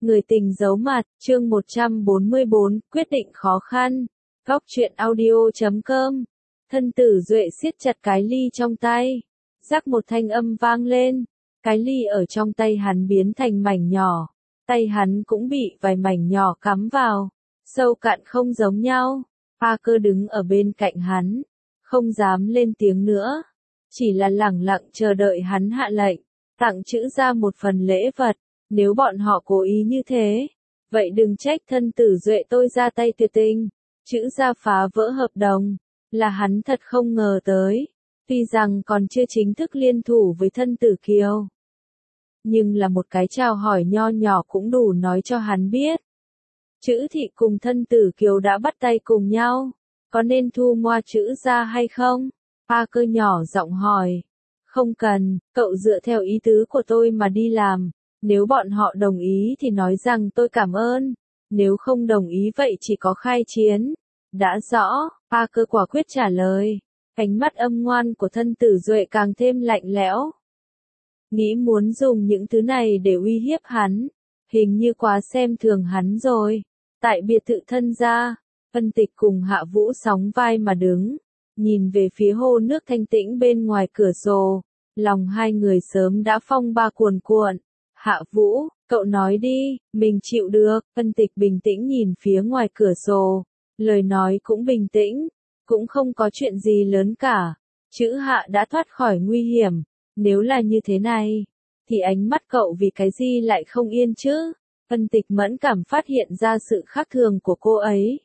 Người tình giấu mặt, chương 144, quyết định khó khăn. Góc truyện audio.com. Thân tử Duệ siết chặt cái ly trong tay. Rắc một thanh âm vang lên. Cái ly ở trong tay hắn biến thành mảnh nhỏ. Tay hắn cũng bị vài mảnh nhỏ cắm vào. Sâu cạn không giống nhau. Parker đứng ở bên cạnh hắn. Không dám lên tiếng nữa. Chỉ là lẳng lặng chờ đợi hắn hạ lệnh. Tặng chữ ra một phần lễ vật. Nếu bọn họ cố ý như thế, vậy đừng trách thân tử Duệ tôi ra tay tuyệt tình. Chữ ra phá vỡ hợp đồng, là hắn thật không ngờ tới. Tuy rằng còn chưa chính thức liên thủ với thân tử Kiều. Nhưng là một cái chào hỏi nho nhỏ cũng đủ nói cho hắn biết. Chữ thị cùng thân tử Kiều đã bắt tay cùng nhau. Có nên thu mua chữ ra hay không? Parker nhỏ giọng hỏi. Không cần, cậu dựa theo ý tứ của tôi mà đi làm. Nếu bọn họ đồng ý thì nói rằng tôi cảm ơn. Nếu không đồng ý vậy chỉ có khai chiến. Đã rõ, Parker quả quyết trả lời. Ánh mắt âm ngoan của thân tử Duệ càng thêm lạnh lẽo. Nghĩ muốn dùng những thứ này để uy hiếp hắn. Hình như quá xem thường hắn rồi. Tại biệt thự thân gia, Vân Tịch cùng Hạ Vũ sóng vai mà đứng. Nhìn về phía hồ nước thanh tĩnh bên ngoài cửa sổ. Lòng hai người sớm đã phong ba cuồn cuộn. Hạ Vũ, cậu nói đi, mình chịu được. Vân Tịch bình tĩnh nhìn phía ngoài cửa sổ. Lời nói cũng bình tĩnh, cũng không có chuyện gì lớn cả. Chữ Hạ đã thoát khỏi nguy hiểm. Nếu là như thế này, thì ánh mắt cậu vì cái gì lại không yên chứ? Vân Tịch mẫn cảm phát hiện ra sự khác thường của cô ấy.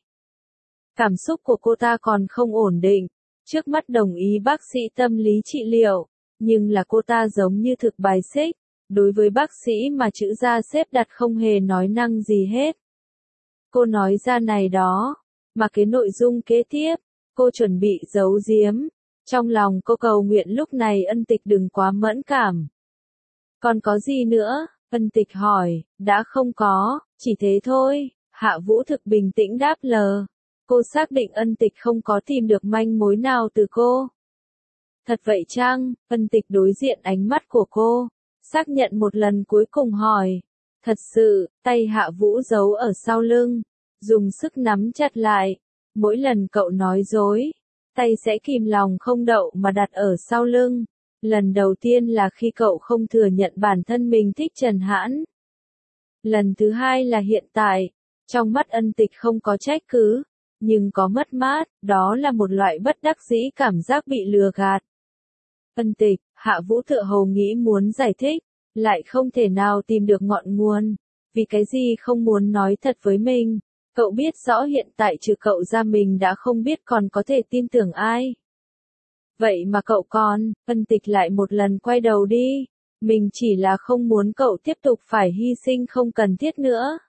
Cảm xúc của cô ta còn không ổn định. Trước mắt đồng ý bác sĩ tâm lý trị liệu, nhưng là cô ta giống như thực bài xích. Đối với bác sĩ mà chữ ra xếp đặt không hề nói năng gì hết. Cô nói ra này đó, mà cái nội dung kế tiếp, cô chuẩn bị giấu giếm. Trong lòng cô cầu nguyện lúc này Ân Tịch đừng quá mẫn cảm. Còn có gì nữa? Ân Tịch hỏi, đã không có, chỉ thế thôi. Hạ Vũ thực bình tĩnh đáp lờ. Cô xác định Ân Tịch không có tìm được manh mối nào từ cô. Thật vậy chăng? Ân Tịch đối diện ánh mắt của cô. Xác nhận một lần cuối cùng hỏi. Thật sự, tay Hạ Vũ giấu ở sau lưng. Dùng sức nắm chặt lại. Mỗi lần cậu nói dối, tay sẽ kìm lòng không đậu mà đặt ở sau lưng. Lần đầu tiên là khi cậu không thừa nhận bản thân mình thích Trần Hãn. Lần thứ hai là hiện tại. Trong mắt Ân Tịch không có trách cứ, nhưng có mất mát, đó là một loại bất đắc dĩ cảm giác bị lừa gạt. Ân Tịch, Hạ Vũ tựa hồ nghĩ muốn giải thích, lại không thể nào tìm được ngọn nguồn. Vì cái gì không muốn nói thật với mình? Cậu biết rõ hiện tại trừ cậu ra mình đã không biết còn có thể tin tưởng ai. Vậy mà cậu còn, Ân Tịch lại một lần quay đầu đi. Mình chỉ là không muốn cậu tiếp tục phải hy sinh không cần thiết nữa.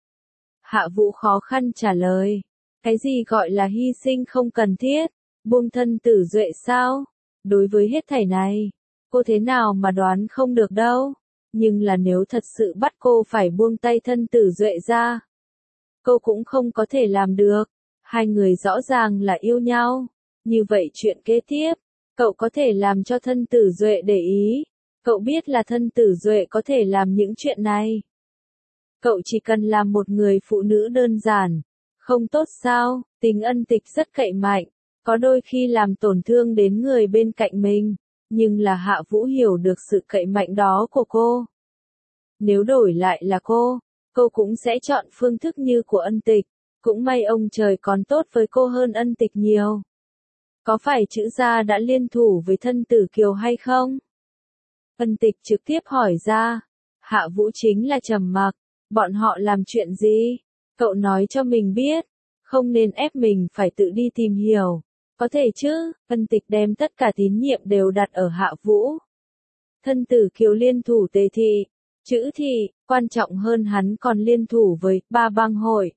Hạ Vũ khó khăn trả lời. Cái gì gọi là hy sinh không cần thiết? Buông thân tử Duệ sao? Đối với hết thảy này, cô thế nào mà đoán không được đâu. Nhưng là nếu thật sự bắt cô phải buông tay thân tử Duệ ra, cô cũng không có thể làm được. Hai người rõ ràng là yêu nhau. Như vậy chuyện kế tiếp, cậu có thể làm cho thân tử Duệ để ý. Cậu biết là thân tử Duệ có thể làm những chuyện này. Cậu chỉ cần làm một người phụ nữ đơn giản. Không tốt sao? Tính Ân Tịch rất cậy mạnh. Có đôi khi làm tổn thương đến người bên cạnh mình. Nhưng là Hạ Vũ hiểu được sự cậy mạnh đó của cô. Nếu đổi lại là cô cũng sẽ chọn phương thức như của Ân Tịch. Cũng may ông trời còn tốt với cô hơn Ân Tịch nhiều. Có phải chữ gia đã liên thủ với thân tử Kiều hay không? Ân Tịch trực tiếp hỏi ra. Hạ Vũ chính là trầm mặc. Bọn họ làm chuyện gì? Cậu nói cho mình biết. Không nên ép mình phải tự đi tìm hiểu. Có thể chứ? Ân Tịch đem tất cả tín nhiệm đều đặt ở Hạ Vũ. Thân tử Kiều liên thủ Tề Thị, Chữ Thị, quan trọng hơn hắn còn liên thủ với ba bang hội.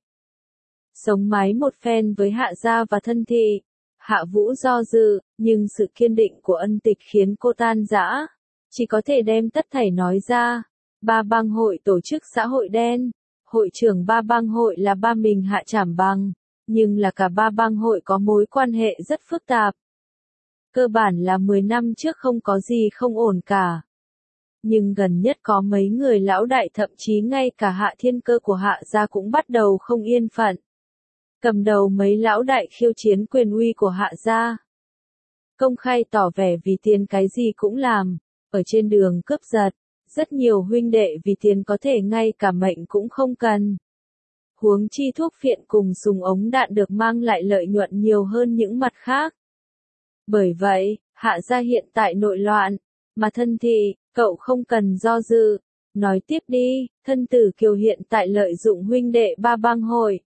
Sống mái một phen với Hạ gia và Thân Thị. Hạ Vũ do dự, nhưng sự kiên định của Ân Tịch khiến cô tan rã. Chỉ có thể đem tất thảy nói ra. Ba bang hội tổ chức xã hội đen. Hội trưởng ba bang hội là ba mình Hạ Trảm Bằng. Nhưng là cả ba bang hội có mối quan hệ rất phức tạp. Cơ bản là 10 năm trước không có gì không ổn cả. Nhưng gần nhất có mấy người lão đại thậm chí ngay cả Hạ Thiên Cơ của Hạ gia cũng bắt đầu không yên phận. Cầm đầu mấy lão đại khiêu chiến quyền uy của Hạ gia. Công khai tỏ vẻ vì tiền cái gì cũng làm, ở trên đường cướp giật, rất nhiều huynh đệ vì tiền có thể ngay cả mệnh cũng không cần. Huống chi thuốc phiện cùng súng ống đạn được mang lại lợi nhuận nhiều hơn những mặt khác. Bởi vậy, Hạ gia hiện tại nội loạn, mà Thân Thị, cậu không cần do dự. Nói tiếp đi, Thân Tử Kiều hiện tại lợi dụng huynh đệ ba bang hội.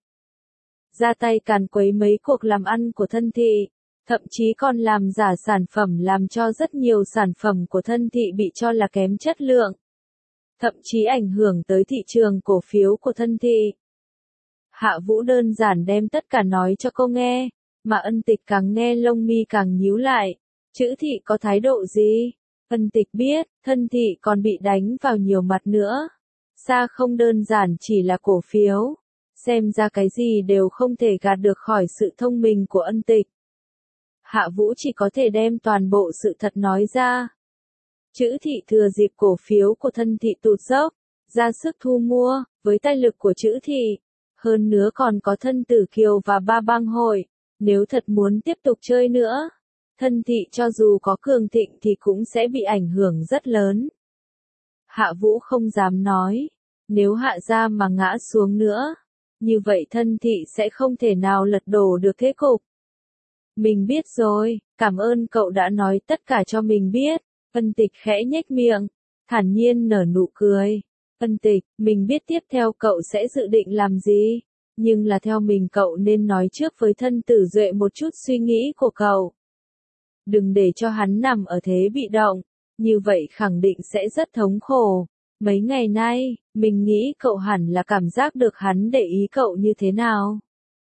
Ra tay càn quấy mấy cuộc làm ăn của Thân Thị, thậm chí còn làm giả sản phẩm làm cho rất nhiều sản phẩm của Thân Thị bị cho là kém chất lượng. Thậm chí ảnh hưởng tới thị trường cổ phiếu của Thân Thị. Hạ Vũ đơn giản đem tất cả nói cho cô nghe, mà Ân Tịch càng nghe lông mi càng nhíu lại. Chữ Thị có thái độ gì? Ân Tịch biết, Thân Thị còn bị đánh vào nhiều mặt nữa. Xa không đơn giản chỉ là cổ phiếu. Xem ra cái gì đều không thể gạt được khỏi sự thông minh của Ân Tịch. Hạ Vũ chỉ có thể đem toàn bộ sự thật nói ra. Chữ Thị thừa dịp cổ phiếu của Thân Thị tụt dốc, ra sức thu mua, với tài lực của Chữ Thị. Hơn nữa còn có Thân Tử Kiều và ba bang hội, nếu thật muốn tiếp tục chơi nữa, Thân Thị cho dù có cường thịnh thì cũng sẽ bị ảnh hưởng rất lớn. Hạ Vũ không dám nói, nếu Hạ gia mà ngã xuống nữa, như vậy Thân Thị sẽ không thể nào lật đổ được thế cục. Mình biết rồi, cảm ơn cậu đã nói tất cả cho mình biết. Ân Tịch khẽ nhếch miệng, thản nhiên nở nụ cười. Ân Tịch, mình biết tiếp theo cậu sẽ dự định làm gì, nhưng là theo mình cậu nên nói trước với Thân Tử Duệ một chút suy nghĩ của cậu. Đừng để cho hắn nằm ở thế bị động, như vậy khẳng định sẽ rất thống khổ. Mấy ngày nay, mình nghĩ cậu hẳn là cảm giác được hắn để ý cậu như thế nào.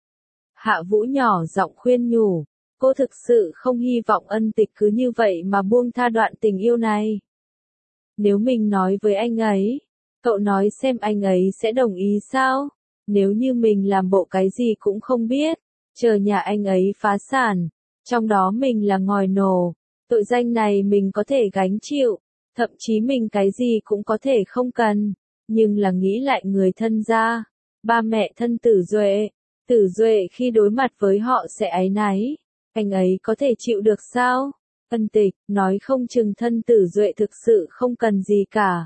Hạ Vũ nhỏ giọng khuyên nhủ, cô thực sự không hy vọng Ân Tịch cứ như vậy mà buông tha đoạn tình yêu này. Nếu mình nói với anh ấy, cậu nói xem anh ấy sẽ đồng ý sao? Nếu như mình làm bộ cái gì cũng không biết, chờ nhà anh ấy phá sản, trong đó mình là ngòi nổ, tội danh này mình có thể gánh chịu, thậm chí mình cái gì cũng có thể không cần, nhưng là nghĩ lại người thân gia, ba mẹ thân Tử Duệ khi đối mặt với họ sẽ áy náy, anh ấy có thể chịu được sao? Ân Tịch, nói không chừng Thân Tử Duệ thực sự không cần gì cả.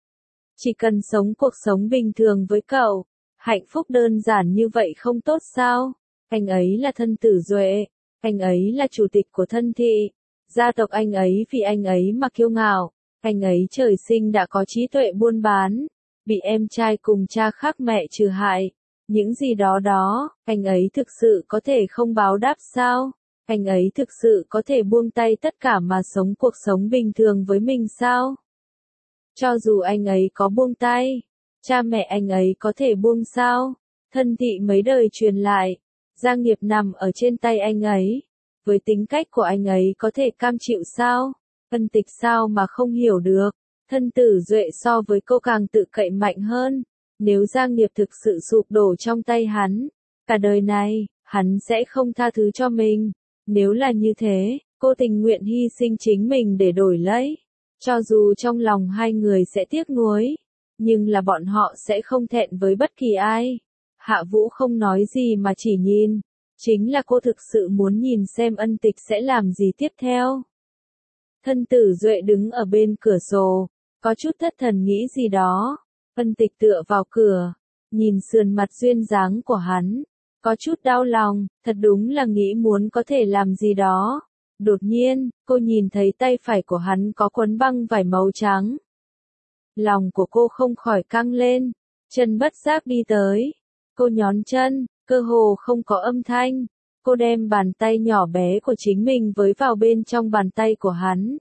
Chỉ cần sống cuộc sống bình thường với cậu, hạnh phúc đơn giản như vậy không tốt sao? Anh ấy là Thân Tử Duệ, anh ấy là chủ tịch của Thân Thị, gia tộc anh ấy vì anh ấy mà kiêu ngạo, anh ấy trời sinh đã có trí tuệ buôn bán, bị em trai cùng cha khác mẹ trừ hại, những gì đó, anh ấy thực sự có thể không báo đáp sao? Anh ấy thực sự có thể buông tay tất cả mà sống cuộc sống bình thường với mình sao? Cho dù anh ấy có buông tay, cha mẹ anh ấy có thể buông sao? Thân Thị mấy đời truyền lại, gia nghiệp nằm ở trên tay anh ấy. Với tính cách của anh ấy có thể cam chịu sao? Ân Tịch sao mà không hiểu được? Thân Tử Duệ so với cô càng tự cậy mạnh hơn. Nếu gia nghiệp thực sự sụp đổ trong tay hắn, cả đời này, hắn sẽ không tha thứ cho mình. Nếu là như thế, cô tình nguyện hy sinh chính mình để đổi lấy. Cho dù trong lòng hai người sẽ tiếc nuối, nhưng là bọn họ sẽ không thẹn với bất kỳ ai. Hạ Vũ không nói gì mà chỉ nhìn. Chính là cô thực sự muốn nhìn xem Ân Tịch sẽ làm gì tiếp theo. Thân Tử Duệ đứng ở bên cửa sổ, có chút thất thần nghĩ gì đó. Ân Tịch tựa vào cửa, nhìn sườn mặt duyên dáng của hắn, có chút đau lòng, thật đúng là nghĩ muốn có thể làm gì đó. Đột nhiên, cô nhìn thấy tay phải của hắn có quấn băng vải màu trắng. Lòng của cô không khỏi căng lên, chân bất giác đi tới. Cô nhón chân, cơ hồ không có âm thanh. Cô đem bàn tay nhỏ bé của chính mình với vào bên trong bàn tay của hắn.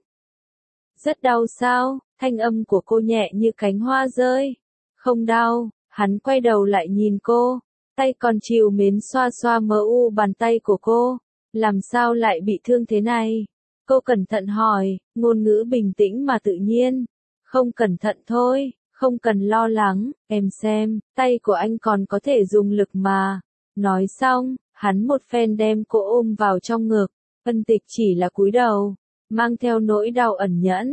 Rất đau sao? Thanh âm của cô nhẹ như cánh hoa rơi. Không đau, hắn quay đầu lại nhìn cô. Tay còn trìu mến xoa xoa mờ u bàn tay của cô. Làm sao lại bị thương thế này? Cô cẩn thận hỏi, ngôn ngữ bình tĩnh mà tự nhiên. Không cẩn thận thôi, không cần lo lắng, em xem, tay của anh còn có thể dùng lực mà. Nói xong, hắn một phen đem cô ôm vào trong ngực. Ân Tịch chỉ là cúi đầu, mang theo nỗi đau ẩn nhẫn.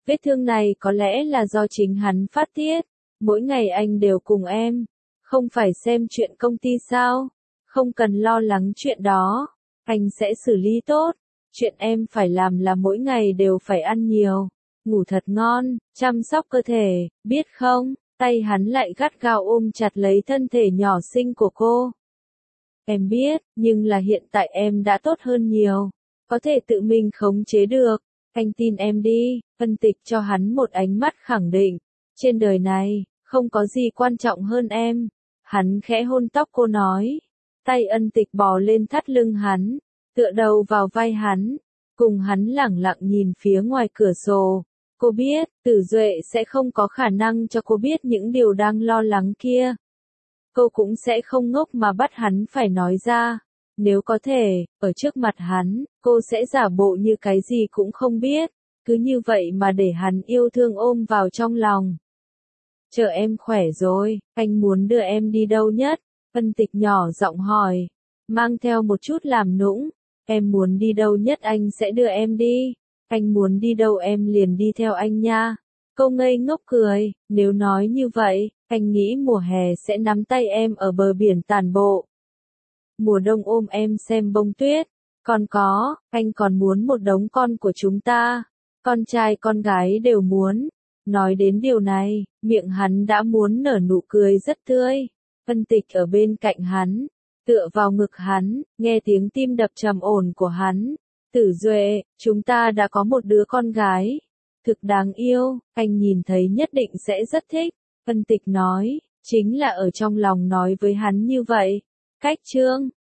Vết thương này có lẽ là do chính hắn phát tiết. Mỗi ngày anh đều cùng em. Không phải xem chuyện công ty sao? Không cần lo lắng chuyện đó. Anh sẽ xử lý tốt. Chuyện em phải làm là mỗi ngày đều phải ăn nhiều, ngủ thật ngon, chăm sóc cơ thể, biết không? Tay hắn lại gắt gao ôm chặt lấy thân thể nhỏ xinh của cô. Em biết, nhưng là hiện tại em đã tốt hơn nhiều. Có thể tự mình khống chế được. Anh tin em đi. Ân Tịch cho hắn một ánh mắt khẳng định. Trên đời này, không có gì quan trọng hơn em. Hắn khẽ hôn tóc cô nói. Tay Ân Tịch bò lên thắt lưng hắn, tựa đầu vào vai hắn, cùng hắn lẳng lặng nhìn phía ngoài cửa sổ. Cô biết, Tử Duệ sẽ không có khả năng cho cô biết những điều đang lo lắng kia. Cô cũng sẽ không ngốc mà bắt hắn phải nói ra. Nếu có thể, ở trước mặt hắn, cô sẽ giả bộ như cái gì cũng không biết. Cứ như vậy mà để hắn yêu thương ôm vào trong lòng. Chờ em khỏe rồi, anh muốn đưa em đi đâu nhất? Ân Tịch nhỏ giọng hỏi, mang theo một chút làm nũng. Em muốn đi đâu nhất anh sẽ đưa em đi. Anh muốn đi đâu em liền đi theo anh nha. Cô ngây ngốc cười, nếu nói như vậy, anh nghĩ mùa hè sẽ nắm tay em ở bờ biển tản bộ. Mùa đông ôm em xem bông tuyết. Còn có, anh còn muốn một đống con của chúng ta. Con trai con gái đều muốn. Nói đến điều này, miệng hắn đã muốn nở nụ cười rất tươi. Ân Tịch ở bên cạnh hắn, tựa vào ngực hắn, nghe tiếng tim đập trầm ổn của hắn. Tử Duệ, chúng ta đã có một đứa con gái. Thực đáng yêu, anh nhìn thấy nhất định sẽ rất thích. Ân Tịch nói, chính là ở trong lòng nói với hắn như vậy. Cách chương